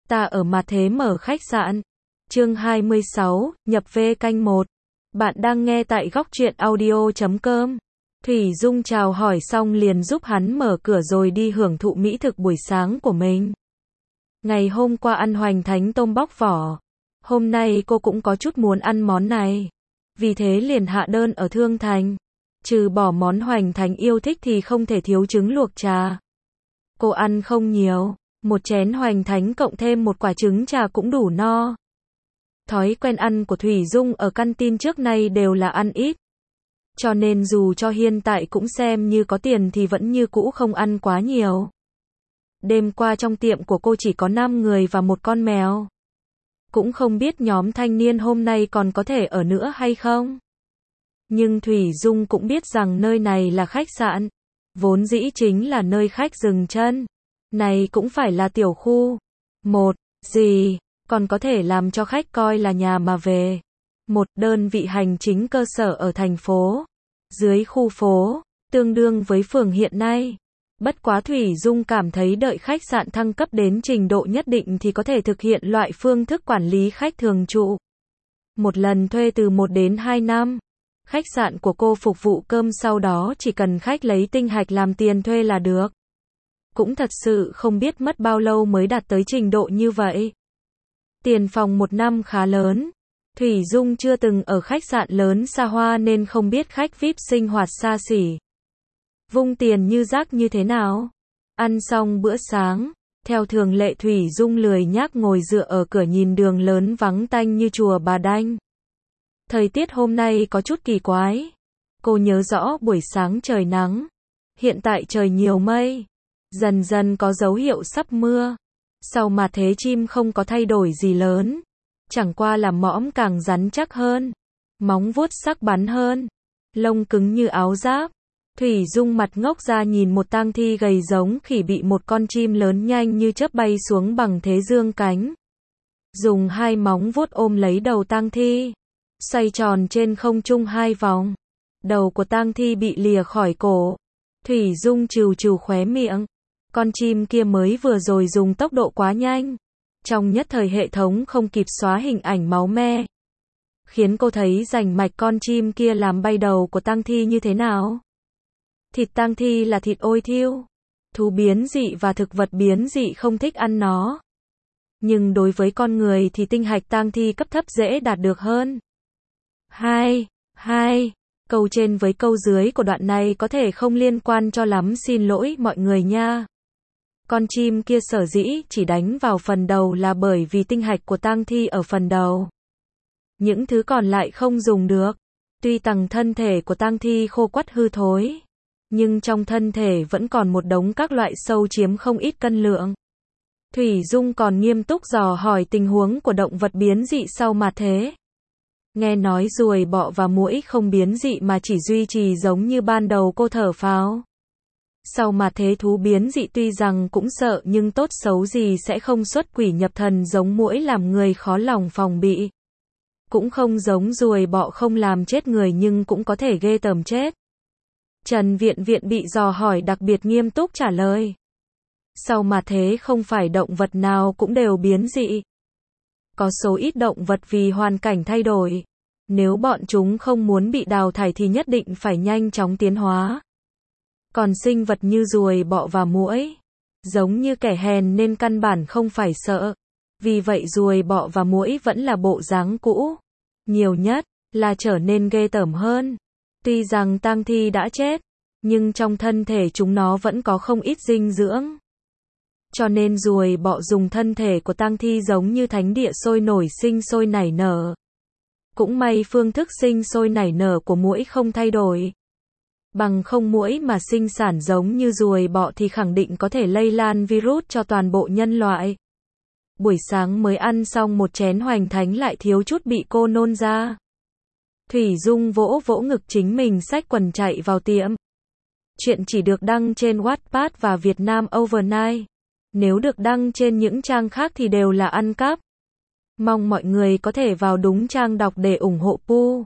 Ta ở mà thế mở khách sạn. Chương 26, nhập V canh 1. Bạn đang nghe tại góc truyện audio.com. Thủy Dung chào hỏi xong liền giúp hắn mở cửa rồi đi hưởng thụ mỹ thực buổi sáng của mình. Ngày hôm qua ăn hoành thánh tôm bóc vỏ. Hôm nay cô cũng có chút muốn ăn món này. Vì thế liền hạ đơn ở Thương Thành. Trừ bỏ món hoành thánh yêu thích thì không thể thiếu trứng luộc trà. Cô ăn không nhiều. Một chén hoành thánh cộng thêm một quả trứng trà cũng đủ no. Thói quen ăn của Thủy Dung ở căn tin trước nay đều là ăn ít. Cho nên dù cho hiện tại cũng xem như có tiền thì vẫn như cũ không ăn quá nhiều. Đêm qua trong tiệm của cô chỉ có 5 người và một con mèo. Cũng không biết nhóm thanh niên hôm nay còn có thể ở nữa hay không. Nhưng Thủy Dung cũng biết rằng nơi này là khách sạn. Vốn dĩ chính là nơi khách dừng chân. Này cũng phải là tiểu khu. Một, gì, còn có thể làm cho khách coi là nhà mà về. Một đơn vị hành chính cơ sở ở thành phố. Dưới khu phố, tương đương với phường hiện nay. Bất quá Thủy Dung cảm thấy đợi khách sạn thăng cấp đến trình độ nhất định thì có thể thực hiện loại phương thức quản lý khách thường trụ. Một lần thuê từ 1 đến 2 năm. Khách sạn của cô phục vụ cơm, sau đó chỉ cần khách lấy tinh hạch làm tiền thuê là được. Cũng thật sự không biết mất bao lâu mới đạt tới trình độ như vậy. Tiền phòng 1 năm khá lớn. Thủy Dung chưa từng ở khách sạn lớn xa hoa nên không biết khách VIP sinh hoạt xa xỉ. Vung tiền như rác như thế nào. Ăn xong bữa sáng, theo thường lệ Thủy Dung lười nhác ngồi dựa ở cửa nhìn đường lớn vắng tanh như chùa Bà Đanh. Thời tiết hôm nay có chút kỳ quái. Cô nhớ rõ buổi sáng trời nắng. Hiện tại trời nhiều mây. Dần dần có dấu hiệu sắp mưa. Sau mà thế chim không có thay đổi gì lớn. Chẳng qua là mõm càng rắn chắc hơn. Móng vuốt sắc bén hơn. Lông cứng như áo giáp. Thủy Dung mặt ngốc ra nhìn một tang thi gầy giống khỉ bị một con chim lớn nhanh như chớp bay xuống bằng thế dương cánh. Dùng 2 móng vuốt ôm lấy đầu tang thi. Xoay tròn trên không trung 2 vòng. Đầu của tang thi bị lìa khỏi cổ. Thủy Dung trừ trừ khóe miệng. Con chim kia mới vừa rồi dùng tốc độ quá nhanh. Trong nhất thời hệ thống không kịp xóa hình ảnh máu me. Khiến cô thấy rành mạch con chim kia làm bay đầu của tang thi như thế nào. Thịt tang thi là thịt ôi thiêu. Thú biến dị và thực vật biến dị không thích ăn nó. Nhưng đối với con người thì tinh hạch tang thi cấp thấp dễ đạt được hơn. 2. Câu trên với câu dưới của đoạn này có thể không liên quan cho lắm, xin lỗi mọi người nha. Con chim kia sở dĩ chỉ đánh vào phần đầu là bởi vì tinh hạch của tang thi ở phần đầu. Những thứ còn lại không dùng được. Tuy tầng thân thể của tang thi khô quắt hư thối, nhưng trong thân thể vẫn còn một đống các loại sâu chiếm không ít cân lượng. Thủy Dung còn nghiêm túc dò hỏi tình huống của động vật biến dị sau mà thế. Nghe nói ruồi bọ và muỗi không biến dị mà chỉ duy trì giống như ban đầu, cô thở phào. Sau mà thế thú biến dị tuy rằng cũng sợ nhưng tốt xấu gì sẽ không xuất quỷ nhập thần giống muỗi làm người khó lòng phòng bị. Cũng không giống ruồi bọ không làm chết người nhưng cũng có thể ghê tởm chết. Trần Viện Viện bị dò hỏi đặc biệt nghiêm túc trả lời. Sau mà thế không phải động vật nào cũng đều biến dị. Có số ít động vật vì hoàn cảnh thay đổi. Nếu bọn chúng không muốn bị đào thải thì nhất định phải nhanh chóng tiến hóa. Còn sinh vật như ruồi bọ và muỗi, giống như kẻ hèn nên căn bản không phải sợ. Vì vậy ruồi bọ và muỗi vẫn là bộ dáng cũ. Nhiều nhất là trở nên ghê tởm hơn. Tuy rằng tang thi đã chết, nhưng trong thân thể chúng nó vẫn có không ít dinh dưỡng. Cho nên ruồi bọ dùng thân thể của tang thi giống như thánh địa sôi nổi sinh sôi nảy nở. Cũng may phương thức sinh sôi nảy nở của muỗi không thay đổi. Bằng không muỗi mà sinh sản giống như ruồi bọ thì khẳng định có thể lây lan virus cho toàn bộ nhân loại. Buổi sáng mới ăn xong một chén hoành thánh lại thiếu chút bị cô nôn ra. Thủy Dung vỗ vỗ ngực chính mình xách quần chạy vào tiệm. Chuyện chỉ được đăng trên Wattpad và Vietnam Overnight. Nếu được đăng trên những trang khác thì đều là ăn cắp. Mong mọi người có thể vào đúng trang đọc để ủng hộ Pu.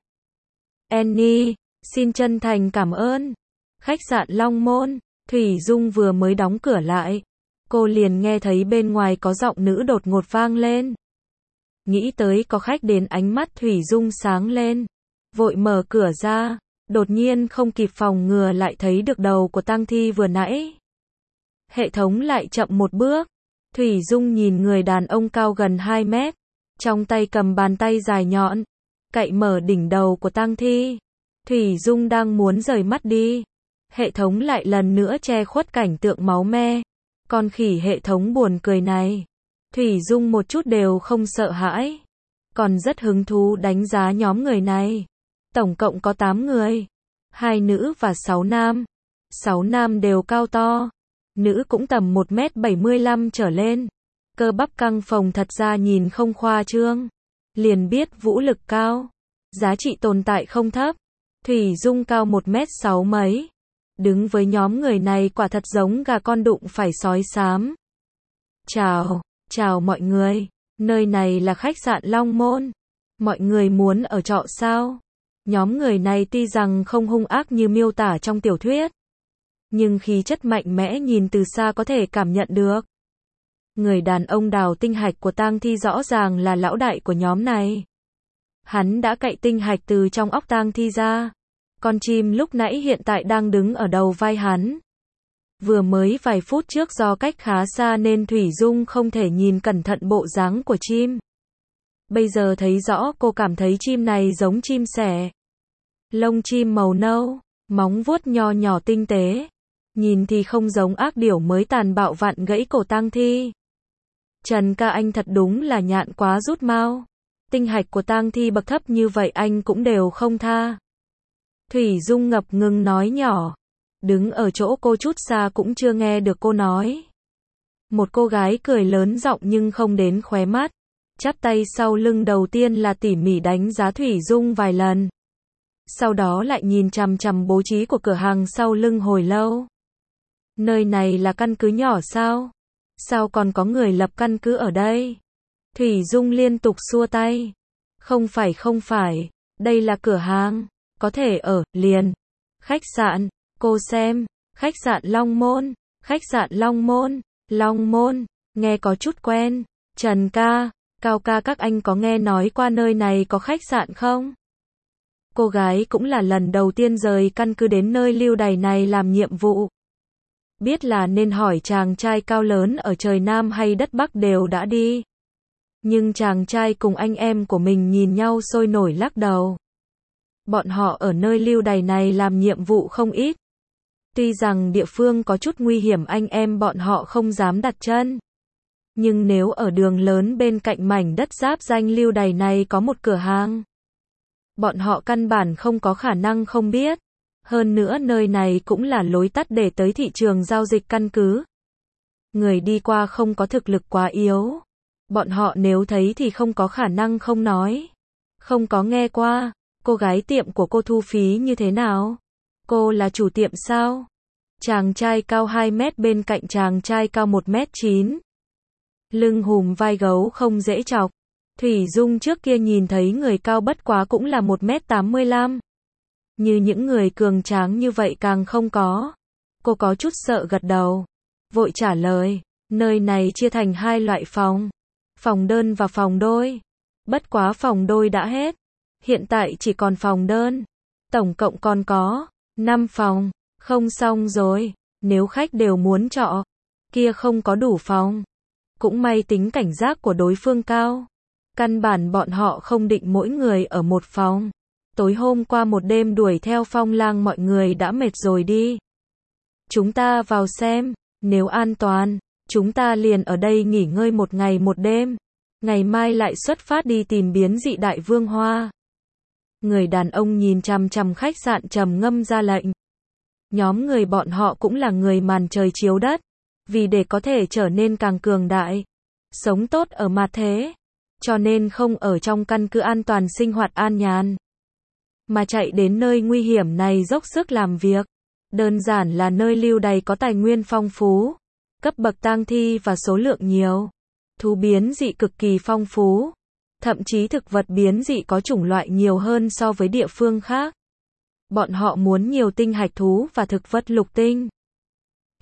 Annie, xin chân thành cảm ơn. Khách sạn Long Môn, Thủy Dung vừa mới đóng cửa lại. cô liền nghe thấy bên ngoài có giọng nữ đột ngột vang lên. Nghĩ tới có khách đến, ánh mắt Thủy Dung sáng lên, vội mở cửa ra, đột nhiên không kịp phòng ngừa lại thấy được đầu của tang thi vừa nãy. Hệ thống lại chậm một bước, Thủy Dung nhìn người đàn ông cao gần 2 mét, trong tay cầm bàn tay dài nhọn, cạy mở đỉnh đầu của tang thi. Thủy Dung đang muốn rời mắt đi, hệ thống lại lần nữa che khuất cảnh tượng máu me. Con khỉ hệ thống buồn cười này, Thủy Dung một chút đều không sợ hãi, còn rất hứng thú đánh giá nhóm người này. Tổng cộng có 8 người, 2 nữ và 6 nam. 6 nam đều cao to, nữ cũng tầm 1m75 trở lên. Cơ bắp căng phồng, thật ra nhìn không khoa trương, liền biết vũ lực cao, giá trị tồn tại không thấp. Thủy Dung cao 1m6 mấy, đứng với nhóm người này quả thật giống gà con đụng phải sói xám. Chào mọi người, nơi này là khách sạn Long Môn. Mọi người muốn ở trọ sao? Nhóm người này tuy rằng không hung ác như miêu tả trong tiểu thuyết, nhưng khí chất mạnh mẽ nhìn từ xa có thể cảm nhận được. Người đàn ông đào tinh hạch của tang thi rõ ràng là lão đại của nhóm này. Hắn đã cạy tinh hạch từ trong óc tang thi ra. Con chim lúc nãy hiện tại đang đứng ở đầu vai hắn. Vừa mới vài phút trước do cách khá xa nên Thủy Dung không thể nhìn cẩn thận bộ dáng của chim. Bây giờ thấy rõ, cô cảm thấy chim này giống chim sẻ. Lông chim màu nâu, móng vuốt nho nhỏ tinh tế. Nhìn thì không giống ác điểu mới tàn bạo vặn gãy cổ tang thi. Trần ca, anh thật đúng là nhạn quá rút mau. Tinh hạch của tang thi bậc thấp như vậy anh cũng đều không tha. Thủy Dung ngập ngừng nói nhỏ. Đứng ở chỗ cô chút xa cũng chưa nghe được cô nói. Một cô gái cười lớn giọng nhưng không đến khóe mắt, chắp tay sau lưng, đầu tiên là tỉ mỉ đánh giá Thủy Dung vài lần. Sau đó lại nhìn chằm chằm bố trí của cửa hàng sau lưng hồi lâu. Nơi này là căn cứ nhỏ sao? Sao còn có người lập căn cứ ở đây? Thủy Dung liên tục xua tay. Không phải, đây là cửa hàng, có thể ở liền. Khách sạn, cô xem, khách sạn Long Môn, khách sạn Long Môn, nghe có chút quen. Trần ca, Cao ca, các anh có nghe nói qua nơi này có khách sạn không? Cô gái cũng là lần đầu tiên rời căn cứ đến nơi lưu đày này làm nhiệm vụ. Biết là nên hỏi chàng trai cao lớn ở trời Nam hay đất Bắc đều đã đi. Nhưng chàng trai cùng anh em của mình nhìn nhau sôi nổi lắc đầu. Bọn họ ở nơi lưu đày này làm nhiệm vụ không ít. Tuy rằng địa phương có chút nguy hiểm, anh em bọn họ không dám đặt chân. Nhưng nếu ở đường lớn bên cạnh mảnh đất giáp danh lưu đày này có một cửa hàng, bọn họ căn bản không có khả năng không biết. Hơn nữa nơi này cũng là lối tắt để tới thị trường giao dịch căn cứ. Người đi qua không có thực lực quá yếu, bọn họ nếu thấy thì không có khả năng không nói. Không có nghe qua. Cô gái, tiệm của cô thu phí như thế nào? Cô là chủ tiệm sao? Chàng trai cao 2 mét bên cạnh chàng trai cao 1m9. Lưng hùm vai gấu không dễ chọc. Thủy Dung trước kia nhìn thấy người cao bất quá cũng là 1m85. Như những người cường tráng như vậy càng không có. Cô có chút sợ gật đầu, vội trả lời, nơi này chia thành 2 loại phòng, phòng đơn và phòng đôi. Bất quá phòng đôi đã hết, hiện tại chỉ còn phòng đơn. Tổng cộng còn có 5 phòng, không xong rồi, nếu khách đều muốn trọ, kia không có đủ phòng. Cũng may tính cảnh giác của đối phương cao. Căn bản bọn họ không định mỗi người ở một phòng. Tối hôm qua một đêm đuổi theo Phong Lang mọi người đã mệt rồi đi. Chúng ta vào xem, nếu an toàn, chúng ta liền ở đây nghỉ ngơi 1 ngày 1 đêm. Ngày mai lại xuất phát đi tìm biến dị đại vương hoa. Người đàn ông nhìn chằm chằm khách sạn trầm ngâm ra lệnh. Nhóm người bọn họ cũng là người màn trời chiếu đất. Vì để có thể trở nên càng cường đại, sống tốt ở mặt thế, cho nên không ở trong căn cứ an toàn sinh hoạt an nhàn, mà chạy đến nơi nguy hiểm này dốc sức làm việc. Đơn giản là nơi lưu đày có tài nguyên phong phú, cấp bậc tang thi và số lượng nhiều, thú biến dị cực kỳ phong phú, thậm chí thực vật biến dị có chủng loại nhiều hơn so với địa phương khác. Bọn họ muốn nhiều tinh hạch thú và thực vật lục tinh.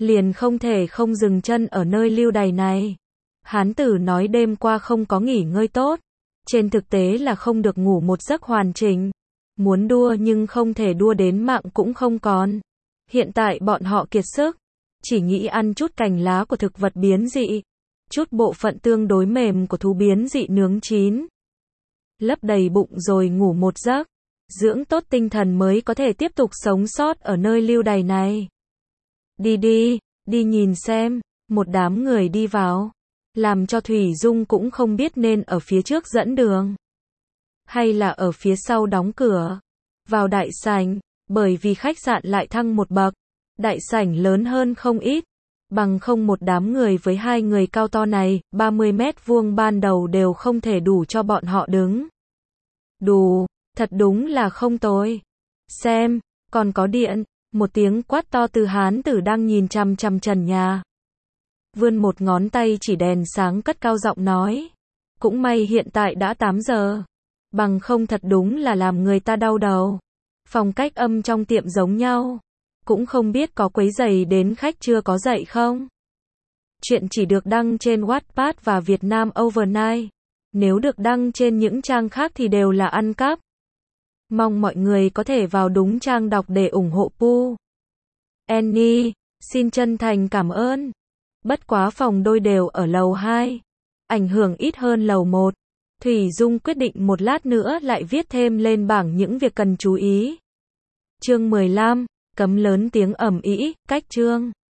liền không thể không dừng chân ở nơi lưu đày này. Hán tử nói đêm qua không có nghỉ ngơi tốt. Trên thực tế là không được ngủ một giấc hoàn chỉnh. Muốn đua nhưng không thể đua đến mạng cũng không còn. Hiện tại bọn họ kiệt sức. Chỉ nghĩ ăn chút cành lá của thực vật biến dị. Chút bộ phận tương đối mềm của thú biến dị nướng chín. Lấp đầy bụng rồi ngủ một giấc. Dưỡng tốt tinh thần mới có thể tiếp tục sống sót ở nơi lưu đày này. Đi đi, đi nhìn xem. Một đám người đi vào. Làm cho Thủy Dung cũng không biết nên ở phía trước dẫn đường. Hay là ở phía sau đóng cửa. Vào đại sảnh, bởi vì khách sạn lại thăng một bậc. Đại sảnh lớn hơn không ít. Bằng không một đám người với hai người cao to này, 30 mét vuông ban đầu đều không thể đủ cho bọn họ đứng. Đủ, thật đúng là không tồi. Xem, còn có điện. Một tiếng quát to từ hán tử đang nhìn chằm chằm trần nhà. Vươn một ngón tay chỉ đèn sáng cất cao giọng nói. Cũng may hiện tại đã 8 giờ. Bằng không thật đúng là làm người ta đau đầu. Phong cách âm trong tiệm giống nhau. Cũng không biết có quấy rầy đến khách chưa có dậy không. Chuyện chỉ được đăng trên Wattpad và Vietnam Overnight. Nếu được đăng trên những trang khác thì đều là ăn cắp. Mong mọi người có thể vào đúng trang đọc để ủng hộ Pu. Annie, xin chân thành cảm ơn. Bất quá phòng đôi đều ở lầu 2. Ảnh hưởng ít hơn lầu 1. Thủy Dung quyết định một lát nữa lại viết thêm lên bảng những việc cần chú ý. Chương 15, cấm lớn tiếng ầm ĩ, cách chương.